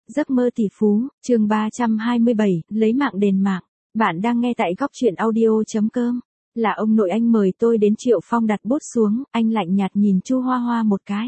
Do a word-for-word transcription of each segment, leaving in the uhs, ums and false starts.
Giấc mơ tỷ phú, chương ba trăm hai mươi bảy, lấy mạng đền mạng. Bạn đang nghe tại góc truyện audio.com. Là ông nội anh mời tôi đến. Triệu Phong đặt bút xuống, anh lạnh nhạt nhìn Chu Hoa Hoa một cái.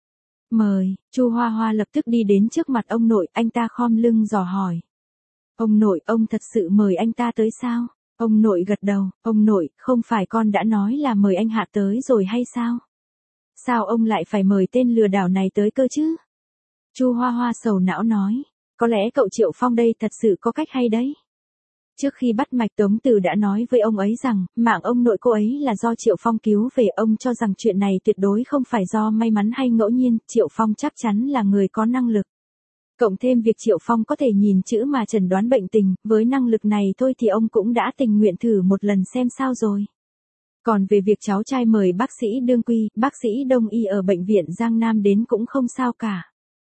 Mời. Chu Hoa Hoa lập tức đi đến trước mặt ông nội, anh ta khom lưng dò hỏi. Ông nội, ông thật sự mời anh ta tới sao? Ông nội gật đầu, ông nội, không phải con đã nói là mời anh Hạ tới rồi hay sao? Sao ông lại phải mời tên lừa đảo này tới cơ chứ? Chu Hoa Hoa sầu não nói, có lẽ cậu Triệu Phong đây thật sự có cách hay đấy. Trước khi bắt mạch Tống Từ đã nói với ông ấy rằng, mạng ông nội cô ấy là do Triệu Phong cứu về. Ông cho rằng chuyện này tuyệt đối không phải do may mắn hay ngẫu nhiên, Triệu Phong chắc chắn là người có năng lực. Cộng thêm việc Triệu Phong có thể nhìn chữ mà chẩn đoán bệnh tình, với năng lực này thôi thì ông cũng đã tình nguyện thử một lần xem sao rồi. Còn về việc cháu trai mời bác sĩ Đương Quy, bác sĩ Đông y ở bệnh viện Giang Nam đến cũng không sao cả.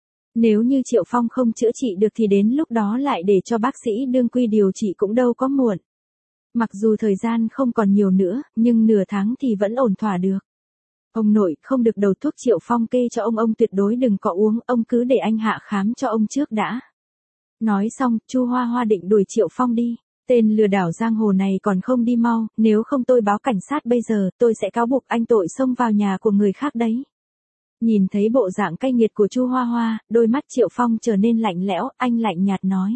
Nếu như Triệu Phong không chữa trị được thì đến lúc đó lại để cho bác sĩ Đương Quy điều trị cũng đâu có muộn. Mặc dù thời gian không còn nhiều nữa, nhưng nửa tháng thì vẫn ổn thỏa được. Ông nội, không được đầu thuốc Triệu Phong kê cho ông ông tuyệt đối đừng có uống, ông cứ để anh Hạ khám cho ông trước đã. Nói xong, Chu Hoa Hoa định đuổi Triệu Phong đi. Tên lừa đảo giang hồ này còn không đi mau, nếu không tôi báo cảnh sát bây giờ, tôi sẽ cáo buộc anh tội xông vào nhà của người khác đấy. Nhìn thấy bộ dạng cay nghiệt của Chu Hoa Hoa, đôi mắt Triệu Phong trở nên lạnh lẽo, anh lạnh nhạt nói.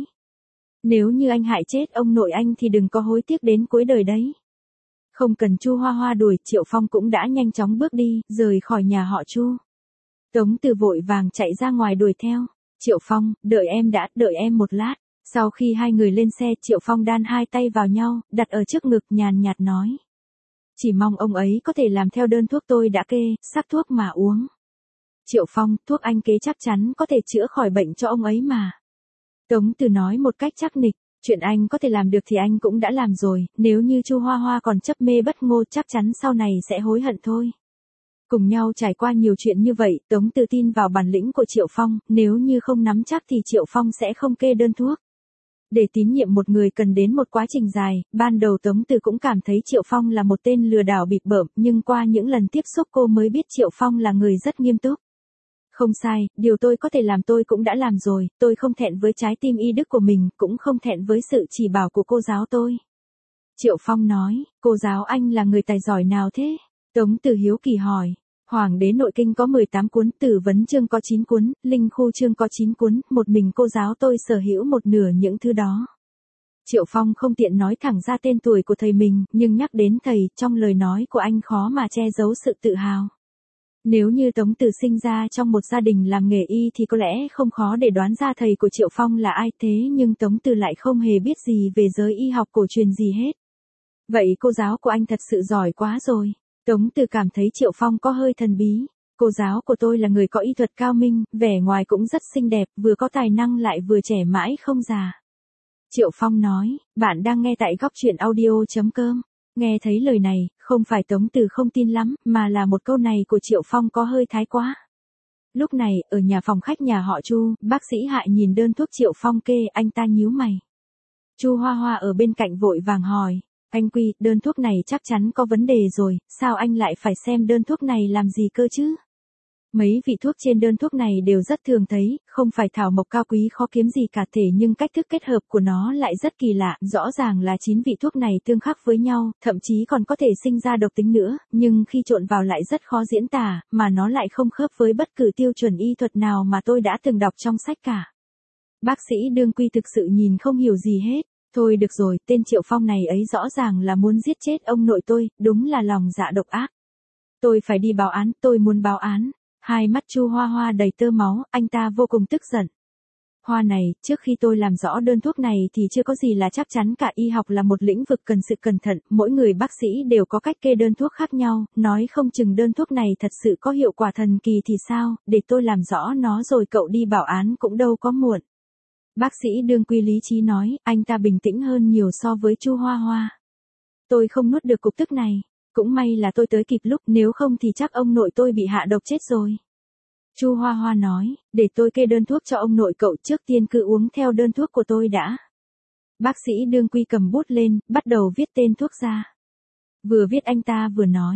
Nếu như anh hại chết ông nội anh thì đừng có hối tiếc đến cuối đời đấy. Không cần Chu Hoa Hoa đuổi, Triệu Phong cũng đã nhanh chóng bước đi, rời khỏi nhà họ Chu. Tống Từ vội vàng chạy ra ngoài đuổi theo. Triệu Phong, đợi em đã, đợi em một lát. Sau khi hai người lên xe, Triệu Phong đan hai tay vào nhau, đặt ở trước ngực, nhàn nhạt nói. Chỉ mong ông ấy có thể làm theo đơn thuốc tôi đã kê, sắc thuốc mà uống. Triệu Phong, thuốc anh kế chắc chắn có thể chữa khỏi bệnh cho ông ấy mà. Tống Từ nói một cách chắc nịch, chuyện anh có thể làm được thì anh cũng đã làm rồi, nếu như Chu Hoa Hoa còn chấp mê bất ngô chắc chắn sau này sẽ hối hận thôi. Cùng nhau trải qua nhiều chuyện như vậy, Tống Từ tin vào bản lĩnh của Triệu Phong, nếu như không nắm chắc thì Triệu Phong sẽ không kê đơn thuốc. Để tín nhiệm một người cần đến một quá trình dài, ban đầu Tống Từ cũng cảm thấy Triệu Phong là một tên lừa đảo bịp bợm, nhưng qua những lần tiếp xúc cô mới biết Triệu Phong là người rất nghiêm túc. Không sai, điều tôi có thể làm tôi cũng đã làm rồi, tôi không thẹn với trái tim y đức của mình, cũng không thẹn với sự chỉ bảo của cô giáo tôi. Triệu Phong nói, cô giáo anh là người tài giỏi nào thế? Tống Từ hiếu kỳ hỏi. Hoàng đế nội kinh có mười tám cuốn, tử vấn chương có chín cuốn, linh khu chương có chín cuốn, một mình cô giáo tôi sở hữu một nửa những thứ đó. Triệu Phong không tiện nói thẳng ra tên tuổi của thầy mình, nhưng nhắc đến thầy, trong lời nói của anh khó mà che giấu sự tự hào. Nếu như Tống Từ sinh ra trong một gia đình làm nghề y thì có lẽ không khó để đoán ra thầy của Triệu Phong là ai, thế nhưng Tống Từ lại không hề biết gì về giới y học cổ truyền gì hết. Vậy cô giáo của anh thật sự giỏi quá rồi. Tống Từ cảm thấy Triệu Phong có hơi thần bí. Cô giáo của tôi là người có y thuật cao minh, vẻ ngoài cũng rất xinh đẹp, vừa có tài năng lại vừa trẻ mãi không già. Triệu Phong nói, bạn đang nghe tại góc truyện audio.com. Nghe thấy lời này, không phải Tống Từ không tin lắm, mà là một câu này của Triệu Phong có hơi thái quá. Lúc này, ở nhà phòng khách nhà họ Chu, bác sĩ Hại nhìn đơn thuốc Triệu Phong kê, anh ta nhíu mày. Chu Hoa Hoa ở bên cạnh vội vàng hỏi. Anh Quy, đơn thuốc này chắc chắn có vấn đề rồi, sao anh lại phải xem đơn thuốc này làm gì cơ chứ? Mấy vị thuốc trên đơn thuốc này đều rất thường thấy, không phải thảo mộc cao quý khó kiếm gì cả thể, nhưng cách thức kết hợp của nó lại rất kỳ lạ, rõ ràng là chín vị thuốc này tương khắc với nhau, thậm chí còn có thể sinh ra độc tính nữa, nhưng khi trộn vào lại rất khó diễn tả, mà nó lại không khớp với bất cứ tiêu chuẩn y thuật nào mà tôi đã từng đọc trong sách cả. Bác sĩ Đương Quy thực sự nhìn không hiểu gì hết. Thôi được rồi, tên Triệu Phong này ấy rõ ràng là muốn giết chết ông nội tôi, đúng là lòng dạ độc ác. Tôi phải đi báo án, tôi muốn báo án. Hai mắt Chu Hoa Hoa đầy tơ máu, anh ta vô cùng tức giận. Hoa này, trước khi tôi làm rõ đơn thuốc này thì chưa có gì là chắc chắn cả, y học là một lĩnh vực cần sự cẩn thận, mỗi người bác sĩ đều có cách kê đơn thuốc khác nhau, nói không chừng đơn thuốc này thật sự có hiệu quả thần kỳ thì sao, để tôi làm rõ nó rồi cậu đi bảo án cũng đâu có muộn. Bác sĩ Đương Quy lý trí nói, anh ta bình tĩnh hơn nhiều so với Chu Hoa Hoa. Tôi không nuốt được cục tức này, cũng may là tôi tới kịp lúc, nếu không thì chắc ông nội tôi bị hạ độc chết rồi. Chu Hoa Hoa nói, để tôi kê đơn thuốc cho ông nội cậu, trước tiên cứ uống theo đơn thuốc của tôi đã. Bác sĩ Đương Quy cầm bút lên, bắt đầu viết tên thuốc ra. Vừa viết anh ta vừa nói,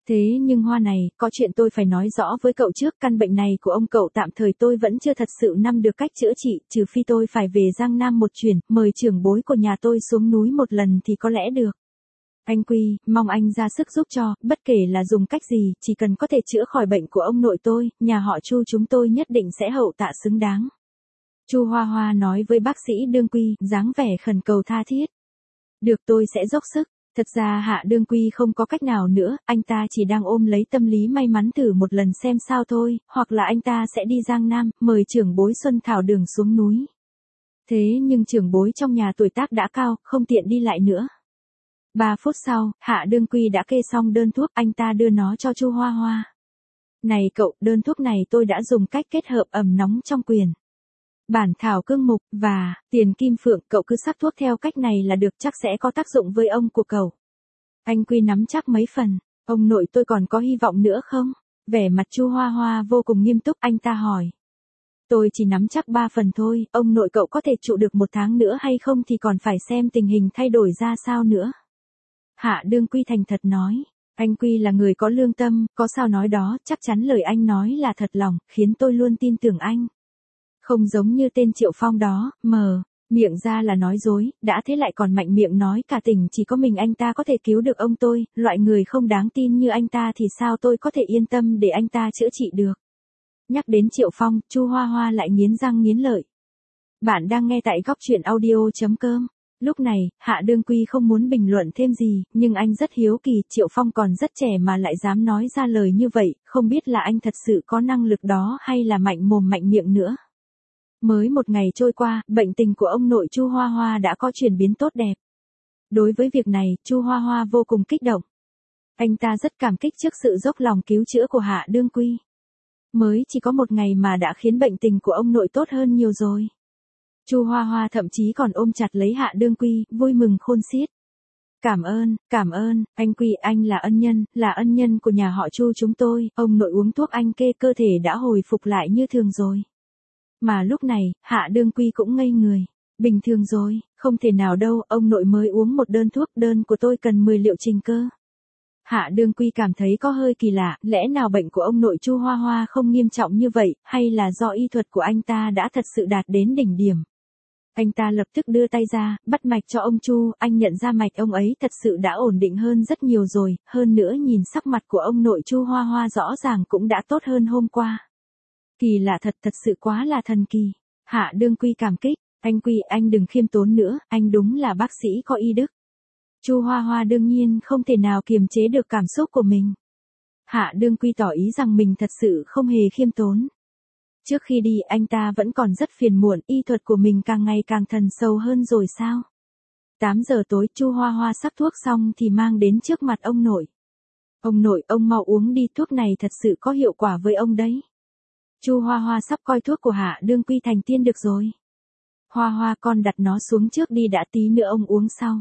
Thế nhưng Hoa này, có chuyện tôi phải nói rõ với cậu trước, căn bệnh này của ông cậu tạm thời tôi vẫn chưa thật sự nắm được cách chữa trị, trừ phi tôi phải về Giang Nam một chuyến, mời trưởng bối của nhà tôi xuống núi một lần thì có lẽ được. Anh Quy, mong anh ra sức giúp cho, bất kể là dùng cách gì, chỉ cần có thể chữa khỏi bệnh của ông nội tôi, nhà họ Chu chúng tôi nhất định sẽ hậu tạ xứng đáng. Chu Hoa Hoa nói với bác sĩ Đương Quy, dáng vẻ khẩn cầu tha thiết. Được, tôi sẽ dốc sức. Thật ra Hạ Đương Quy không có cách nào nữa, anh ta chỉ đang ôm lấy tâm lý may mắn thử một lần xem sao thôi, hoặc là anh ta sẽ đi Giang Nam, mời trưởng bối Xuân Thảo Đường xuống núi. Thế nhưng trưởng bối trong nhà tuổi tác đã cao, không tiện đi lại nữa. Ba phút sau, Hạ Đương Quy đã kê xong đơn thuốc, anh ta đưa nó cho Chu Hoa Hoa. Này cậu, đơn thuốc này tôi đã dùng cách kết hợp ẩm nóng trong quyền. Bản thảo cương mục, và, tiền kim phượng, cậu cứ sắc thuốc theo cách này là được, chắc sẽ có tác dụng với ông của cậu. Anh Quy nắm chắc mấy phần, ông nội tôi còn có hy vọng nữa không? Vẻ mặt Chu Hoa Hoa vô cùng nghiêm túc, anh ta hỏi. Tôi chỉ nắm chắc ba phần thôi, ông nội cậu có thể trụ được một tháng nữa hay không thì còn phải xem tình hình thay đổi ra sao nữa. Hạ Đương Quy thành thật nói, anh Quy là người có lương tâm, có sao nói đó, chắc chắn lời anh nói là thật lòng, khiến tôi luôn tin tưởng anh. Không giống như tên Triệu Phong đó, mờ, miệng ra là nói dối, đã thế lại còn mạnh miệng nói cả tỉnh chỉ có mình anh ta có thể cứu được ông tôi, loại người không đáng tin như anh ta thì sao tôi có thể yên tâm để anh ta chữa trị được. Nhắc đến Triệu Phong, Chu Hoa Hoa lại nghiến răng nghiến lợi. Bạn đang nghe tại góc truyện audio.com. Lúc này, Hạ Đương Quy không muốn bình luận thêm gì, nhưng anh rất hiếu kỳ, Triệu Phong còn rất trẻ mà lại dám nói ra lời như vậy, không biết là anh thật sự có năng lực đó hay là mạnh mồm mạnh miệng nữa. Mới một ngày trôi qua, bệnh tình của ông nội Chu Hoa Hoa đã có chuyển biến tốt đẹp. Đối với việc này, Chu Hoa Hoa vô cùng kích động. Anh ta rất cảm kích trước sự dốc lòng cứu chữa của Hạ Đương Quy. Mới chỉ có một ngày mà đã khiến bệnh tình của ông nội tốt hơn nhiều rồi. Chu Hoa Hoa thậm chí còn ôm chặt lấy Hạ Đương Quy, vui mừng khôn xiết. Cảm ơn, cảm ơn, anh Quy, anh là ân nhân, là ân nhân của nhà họ Chu chúng tôi, ông nội uống thuốc anh kê cơ thể đã hồi phục lại như thường rồi. Mà lúc này, Hạ Đương Quy cũng ngây người. Bình thường rồi, không thể nào đâu, ông nội mới uống một đơn thuốc, đơn của tôi cần mười liệu trình cơ. Hạ Đương Quy cảm thấy có hơi kỳ lạ, lẽ nào bệnh của ông nội Chu Hoa Hoa không nghiêm trọng như vậy, hay là do y thuật của anh ta đã thật sự đạt đến đỉnh điểm. Anh ta lập tức đưa tay ra, bắt mạch cho ông Chu, anh nhận ra mạch ông ấy thật sự đã ổn định hơn rất nhiều rồi, hơn nữa nhìn sắc mặt của ông nội Chu Hoa Hoa rõ ràng cũng đã tốt hơn hôm qua. Kỳ lạ thật, thật sự quá là thần kỳ. Hạ Đương Quy cảm kích, anh Quy, anh đừng khiêm tốn nữa, anh đúng là bác sĩ có y đức. Chu Hoa Hoa đương nhiên không thể nào kiềm chế được cảm xúc của mình. Hạ Đương Quy tỏ ý rằng mình thật sự không hề khiêm tốn. Trước khi đi anh ta vẫn còn rất phiền muộn, y thuật của mình càng ngày càng thần sâu hơn rồi sao. tám giờ tối Chu Hoa Hoa sắc thuốc xong thì mang đến trước mặt ông nội. Ông nội, ông mau uống đi, thuốc này thật sự có hiệu quả với ông đấy. Chu Hoa Hoa sắp coi thuốc của Hạ Đương Quy thành tiên được rồi. Hoa Hoa, con đặt nó xuống trước đi đã, tí nữa ông uống sau.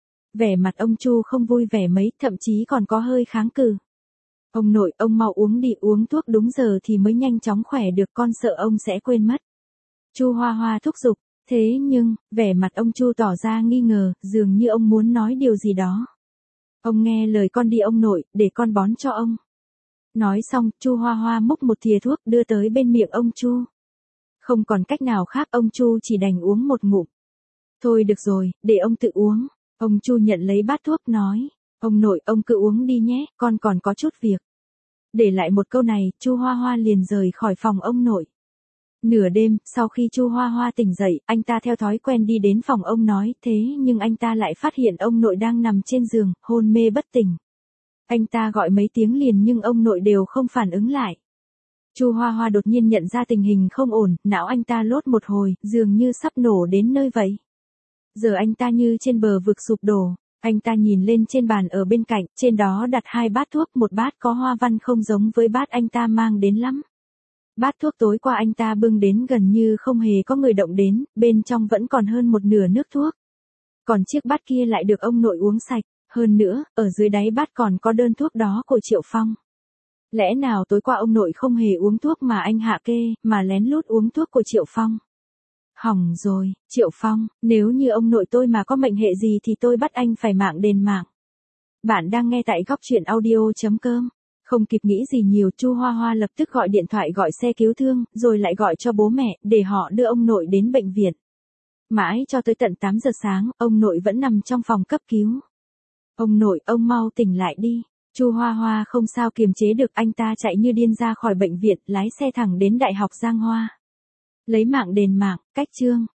Vẻ mặt ông Chu không vui vẻ mấy, thậm chí còn có hơi kháng cự. Ông nội, ông mau uống đi, uống thuốc đúng giờ thì mới nhanh chóng khỏe được, con sợ ông sẽ quên mất. Chu Hoa Hoa thúc giục, thế nhưng, vẻ mặt ông Chu tỏ ra nghi ngờ, dường như ông muốn nói điều gì đó. Ông nghe lời con đi ông nội, để con bón cho ông. Nói xong, Chu Hoa Hoa múc một thìa thuốc đưa tới bên miệng ông Chu. Không còn cách nào khác, ông Chu chỉ đành uống một ngụm. Thôi được rồi, để ông tự uống. Ông Chu nhận lấy bát thuốc nói, ông nội, ông cứ uống đi nhé, con còn có chút việc. Để lại một câu này, Chu Hoa Hoa liền rời khỏi phòng ông nội. Nửa đêm, sau khi Chu Hoa Hoa tỉnh dậy, anh ta theo thói quen đi đến phòng ông nói, thế nhưng anh ta lại phát hiện ông nội đang nằm trên giường, hôn mê bất tỉnh. Anh ta gọi mấy tiếng liền nhưng ông nội đều không phản ứng lại. Chu Hoa Hoa đột nhiên nhận ra tình hình không ổn, não anh ta lốt một hồi, dường như sắp nổ đến nơi vậy. Giờ anh ta như trên bờ vực sụp đổ, anh ta nhìn lên trên bàn ở bên cạnh, trên đó đặt hai bát thuốc, một bát có hoa văn không giống với bát anh ta mang đến lắm. Bát thuốc tối qua anh ta bưng đến gần như không hề có người động đến, bên trong vẫn còn hơn một nửa nước thuốc. Còn chiếc bát kia lại được ông nội uống sạch, hơn nữa, ở dưới đáy bát còn có đơn thuốc đó của Triệu Phong. Lẽ nào tối qua ông nội không hề uống thuốc mà anh hạ kê, mà lén lút uống thuốc của Triệu Phong? Hỏng rồi, Triệu Phong, nếu như ông nội tôi mà có mệnh hệ gì thì tôi bắt anh phải mạng đền mạng. Bạn đang nghe tại góc chuyện audio chấm com. Không kịp nghĩ gì nhiều, Chu Hoa Hoa lập tức gọi điện thoại gọi xe cứu thương, rồi lại gọi cho bố mẹ, để họ đưa ông nội đến bệnh viện. Mãi cho tới tận tám giờ sáng, ông nội vẫn nằm trong phòng cấp cứu. Ông nội, ông mau tỉnh lại đi. Chu Hoa Hoa không sao kiềm chế được, anh ta chạy như điên ra khỏi bệnh viện, lái xe thẳng đến Đại học Giang Hoa. Lấy mạng đền mạng, cách chương.